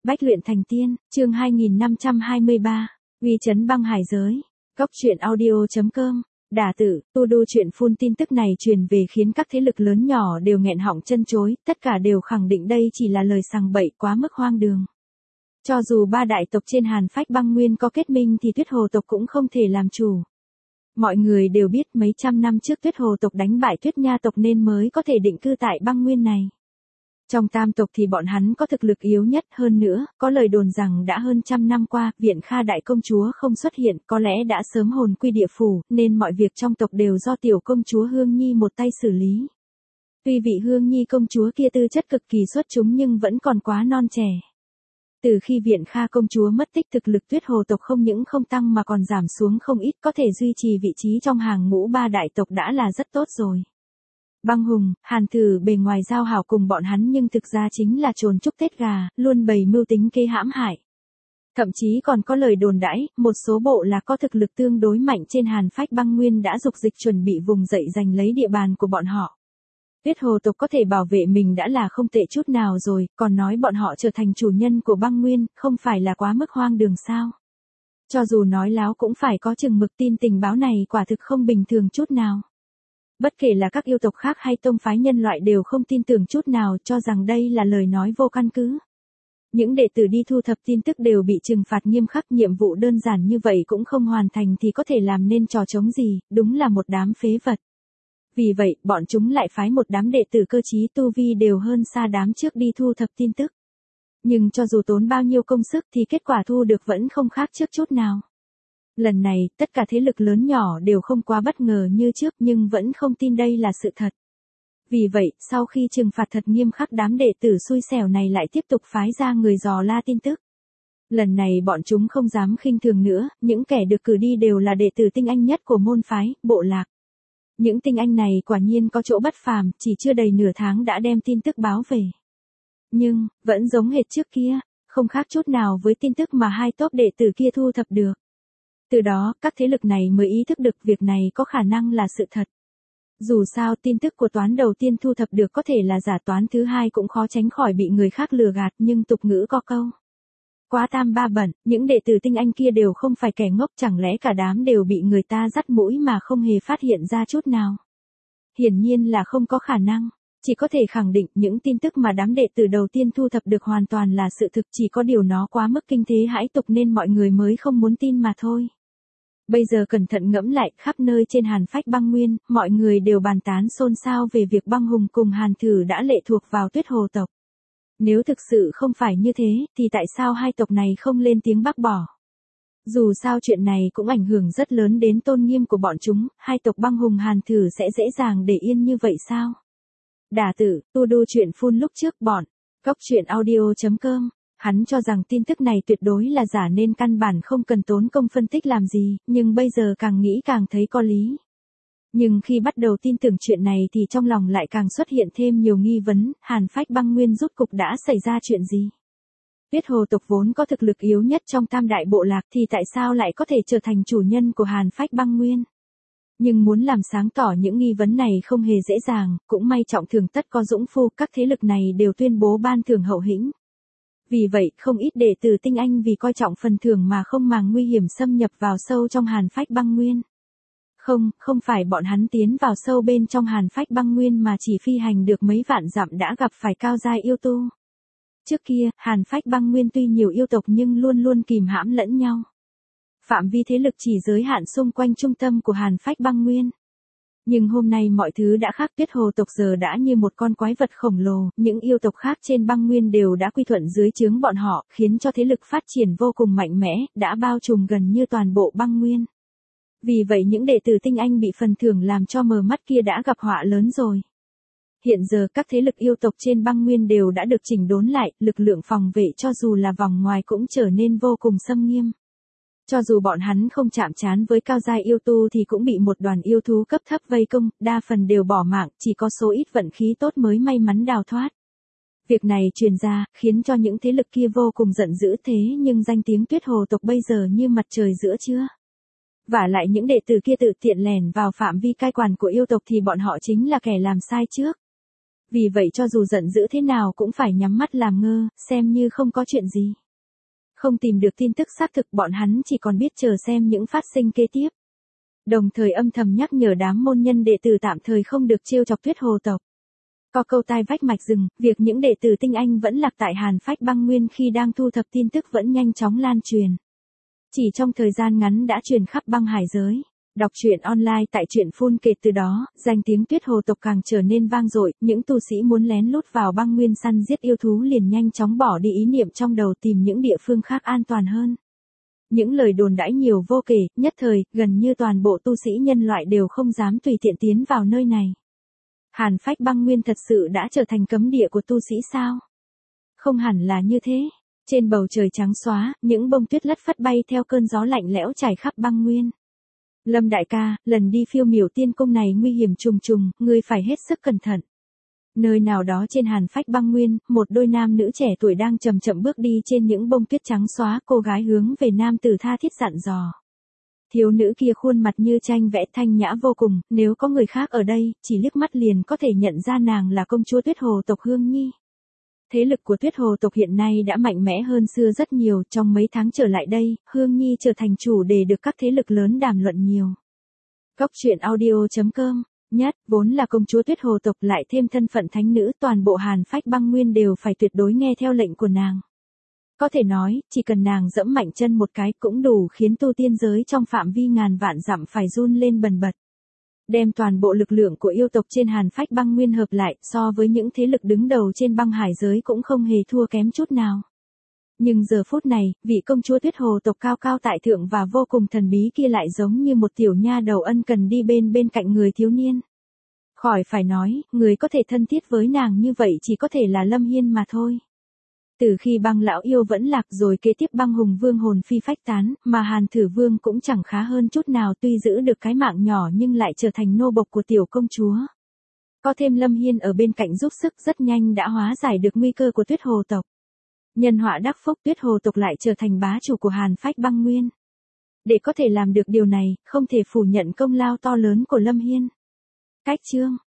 Bách luyện thành tiên, chương 2523, uy chấn băng hải giới. Góc truyện audio.com. Đả tử, tu đu chuyện phun tin tức này truyền về khiến các thế lực lớn nhỏ đều nghẹn họng chân chối, tất cả đều khẳng định đây chỉ là lời sằng bậy quá mức hoang đường. Cho dù ba đại tộc trên Hàn Phách băng nguyên có kết minh thì Tuyết Hồ tộc cũng không thể làm chủ. Mọi người đều biết mấy trăm năm trước Tuyết Hồ tộc đánh bại Tuyết Nha tộc nên mới có thể định cư tại băng nguyên này. Trong tam tộc thì bọn hắn có thực lực yếu nhất, hơn nữa, có lời đồn rằng đã hơn trăm năm qua, Viện Kha đại công chúa không xuất hiện, có lẽ đã sớm hồn quy địa phủ, nên mọi việc trong tộc đều do tiểu công chúa Hương Nhi một tay xử lý. Tuy vị Hương Nhi công chúa kia tư chất cực kỳ xuất chúng nhưng vẫn còn quá non trẻ. Từ khi Viện Kha công chúa mất tích, thực lực Tuyết Hồ tộc không những không tăng mà còn giảm xuống không ít, có thể duy trì vị trí trong hàng ngũ ba đại tộc đã là rất tốt rồi. Băng Hùng, Hàn Thử bề ngoài giao hảo cùng bọn hắn nhưng thực ra chính là trồn chúc Tết gà, luôn bày mưu tính kế hãm hại. Thậm chí còn có lời đồn đãi, một số bộ là có thực lực tương đối mạnh trên Hàn Phách băng nguyên đã dục dịch chuẩn bị vùng dậy giành lấy địa bàn của bọn họ. Tuyết Hồ tộc có thể bảo vệ mình đã là không tệ chút nào rồi, còn nói bọn họ trở thành chủ nhân của băng nguyên, không phải là quá mức hoang đường sao? Cho dù nói láo cũng phải có chừng mực, tin tình báo này quả thực không bình thường chút nào. Bất kể là các yêu tộc khác hay tông phái nhân loại đều không tin tưởng chút nào, cho rằng đây là lời nói vô căn cứ. Những đệ tử đi thu thập tin tức đều bị trừng phạt nghiêm khắc, nhiệm vụ đơn giản như vậy cũng không hoàn thành thì có thể làm nên trò trống gì, đúng là một đám phế vật. Vì vậy, bọn chúng lại phái một đám đệ tử cơ trí tu vi đều hơn xa đám trước đi thu thập tin tức. Nhưng cho dù tốn bao nhiêu công sức thì kết quả thu được vẫn không khác trước chút nào. Lần này, tất cả thế lực lớn nhỏ đều không quá bất ngờ như trước nhưng vẫn không tin đây là sự thật. Vì vậy, sau khi trừng phạt thật nghiêm khắc, đám đệ tử xui xẻo này lại tiếp tục phái ra người dò la tin tức. Lần này bọn chúng không dám khinh thường nữa, những kẻ được cử đi đều là đệ tử tinh anh nhất của môn phái, bộ lạc. Những tinh anh này quả nhiên có chỗ bất phàm, chỉ chưa đầy nửa tháng đã đem tin tức báo về. Nhưng, vẫn giống hệt trước kia, không khác chút nào với tin tức mà hai tốp đệ tử kia thu thập được. Từ đó, các thế lực này mới ý thức được việc này có khả năng là sự thật. Dù sao, tin tức của toán đầu tiên thu thập được có thể là giả, toán thứ hai cũng khó tránh khỏi bị người khác lừa gạt, nhưng tục ngữ có câu. Quá tam ba bẩn, những đệ tử tinh anh kia đều không phải kẻ ngốc, chẳng lẽ cả đám đều bị người ta dắt mũi mà không hề phát hiện ra chút nào. Hiển nhiên là không có khả năng. Chỉ có thể khẳng định những tin tức mà đám đệ tử đầu tiên thu thập được hoàn toàn là sự thực, chỉ có điều nó quá mức kinh thế hãi tục nên mọi người mới không muốn tin mà thôi. Bây giờ cẩn thận ngẫm lại, khắp nơi trên Hàn Phách băng nguyên, mọi người đều bàn tán xôn xao về việc Băng Hùng cùng Hàn Thử đã lệ thuộc vào Tuyết Hồ tộc. Nếu thực sự không phải như thế, thì tại sao hai tộc này không lên tiếng bác bỏ? Dù sao chuyện này cũng ảnh hưởng rất lớn đến tôn nghiêm của bọn chúng, hai tộc Băng Hùng Hàn Thử sẽ dễ dàng để yên như vậy sao? Đả tử, tu đu chuyện phun lúc trước bọn. Góc truyện audio.com. Hắn cho rằng tin tức này tuyệt đối là giả nên căn bản không cần tốn công phân tích làm gì, nhưng bây giờ càng nghĩ càng thấy có lý. Nhưng khi bắt đầu tin tưởng chuyện này thì trong lòng lại càng xuất hiện thêm nhiều nghi vấn, Hàn Phách băng nguyên rốt cục đã xảy ra chuyện gì? Tuyết Hồ tộc vốn có thực lực yếu nhất trong tam đại bộ lạc thì tại sao lại có thể trở thành chủ nhân của Hàn Phách băng nguyên? Nhưng muốn làm sáng tỏ những nghi vấn này không hề dễ dàng, cũng may trọng thưởng tất có dũng phu, các thế lực này đều tuyên bố ban thưởng hậu hĩnh. Vì vậy, không ít đệ tử tinh anh vì coi trọng phần thưởng mà không màng nguy hiểm xâm nhập vào sâu trong Hàn Phách băng nguyên. Không phải bọn hắn tiến vào sâu bên trong Hàn Phách băng nguyên mà chỉ phi hành được mấy vạn dặm đã gặp phải cao giai yêu tu. Trước kia, Hàn Phách băng nguyên tuy nhiều yêu tộc nhưng luôn luôn kìm hãm lẫn nhau. Phạm vi thế lực chỉ giới hạn xung quanh trung tâm của Hàn Phách băng nguyên. Nhưng hôm nay mọi thứ đã khác, Tuyết Hồ tộc giờ đã như một con quái vật khổng lồ, những yêu tộc khác trên băng nguyên đều đã quy thuận dưới trướng bọn họ, khiến cho thế lực phát triển vô cùng mạnh mẽ, đã bao trùm gần như toàn bộ băng nguyên. Vì vậy những đệ tử tinh anh bị phần thưởng làm cho mờ mắt kia đã gặp họa lớn rồi. Hiện giờ các thế lực yêu tộc trên băng nguyên đều đã được chỉnh đốn lại, lực lượng phòng vệ cho dù là vòng ngoài cũng trở nên vô cùng xâm nghiêm. Cho dù bọn hắn không chạm trán với cao giai yêu tu thì cũng bị một đoàn yêu thú cấp thấp vây công, đa phần đều bỏ mạng, chỉ có số ít vận khí tốt mới may mắn đào thoát. Việc này truyền ra, khiến cho những thế lực kia vô cùng giận dữ, thế nhưng danh tiếng Tuyết Hồ tộc bây giờ như mặt trời giữa trưa. Vả lại những đệ tử kia tự tiện lẻn vào phạm vi cai quản của yêu tộc thì bọn họ chính là kẻ làm sai trước. Vì vậy cho dù giận dữ thế nào cũng phải nhắm mắt làm ngơ, xem như không có chuyện gì. Không tìm được tin tức xác thực, bọn hắn chỉ còn biết chờ xem những phát sinh kế tiếp. Đồng thời âm thầm nhắc nhở đám môn nhân đệ tử tạm thời không được trêu chọc Tuyết Hồ tộc. Có câu tai vách mạch rừng, việc những đệ tử tinh anh vẫn lạc tại Hàn Phách Băng Nguyên khi đang thu thập tin tức vẫn nhanh chóng lan truyền. Chỉ trong thời gian ngắn đã truyền khắp băng hải giới. Đọc truyện online tại truyện Phun Kệt, từ đó, danh tiếng Tuyết Hồ tộc càng trở nên vang dội, những tu sĩ muốn lén lút vào băng nguyên săn giết yêu thú liền nhanh chóng bỏ đi ý niệm trong đầu tìm những địa phương khác an toàn hơn. Những lời đồn đãi nhiều vô kể, nhất thời, gần như toàn bộ tu sĩ nhân loại đều không dám tùy tiện tiến vào nơi này. Hàn Phách Băng Nguyên thật sự đã trở thành cấm địa của tu sĩ sao? Không hẳn là như thế. Trên bầu trời trắng xóa, những bông tuyết lất phất bay theo cơn gió lạnh lẽo trải khắp băng nguyên. Lâm đại ca, lần đi Phiêu Miểu Tiên Cung này nguy hiểm trùng trùng, ngươi phải hết sức cẩn thận. Nơi nào đó trên Hàn Phách Băng Nguyên, một đôi nam nữ trẻ tuổi đang chậm chậm bước đi trên những bông tuyết trắng xóa, cô gái hướng về nam tử tha thiết dặn dò. Thiếu nữ kia khuôn mặt như tranh vẽ thanh nhã vô cùng, nếu có người khác ở đây, chỉ liếc mắt liền có thể nhận ra nàng là công chúa Tuyết Hồ tộc Hương Nhi. Thế lực của Tuyết Hồ tộc hiện nay đã mạnh mẽ hơn xưa rất nhiều, trong mấy tháng trở lại đây, Hương Nhi trở thành chủ đề được các thế lực lớn đàm luận nhiều. Góc truyện audio.com, nhất, vốn là công chúa Tuyết Hồ tộc lại thêm thân phận thánh nữ, toàn bộ Hàn Phách Băng Nguyên đều phải tuyệt đối nghe theo lệnh của nàng. Có thể nói, chỉ cần nàng giẫm mạnh chân một cái cũng đủ khiến tu tiên giới trong phạm vi ngàn vạn dặm phải run lên bần bật. Đem toàn bộ lực lượng của yêu tộc trên Hàn Phách Băng Nguyên hợp lại, so với những thế lực đứng đầu trên băng hải giới cũng không hề thua kém chút nào. Nhưng giờ phút này, vị công chúa Tuyết Hồ tộc cao cao tại thượng và vô cùng thần bí kia lại giống như một tiểu nha đầu ân cần đi bên cạnh người thiếu niên. Khỏi phải nói, người có thể thân thiết với nàng như vậy chỉ có thể là Lâm Hiên mà thôi. Từ khi băng lão yêu vẫn lạc rồi kế tiếp băng hùng vương hồn phi phách tán, mà Hàn Thử Vương cũng chẳng khá hơn chút nào, tuy giữ được cái mạng nhỏ nhưng lại trở thành nô bộc của tiểu công chúa. Có thêm Lâm Hiên ở bên cạnh giúp sức, rất nhanh đã hóa giải được nguy cơ của Tuyết Hồ tộc. Nhân họa đắc phúc, Tuyết Hồ tộc lại trở thành bá chủ của Hàn Phách Băng Nguyên. Để có thể làm được điều này, không thể phủ nhận công lao to lớn của Lâm Hiên. Cách chương